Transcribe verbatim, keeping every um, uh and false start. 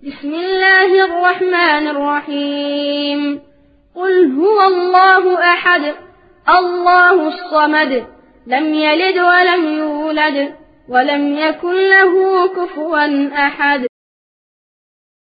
بسم الله الرحمن الرحيم. قل هو الله أحد الله الصمد لم يلد ولم يولد ولم يكن له كفوا أحد.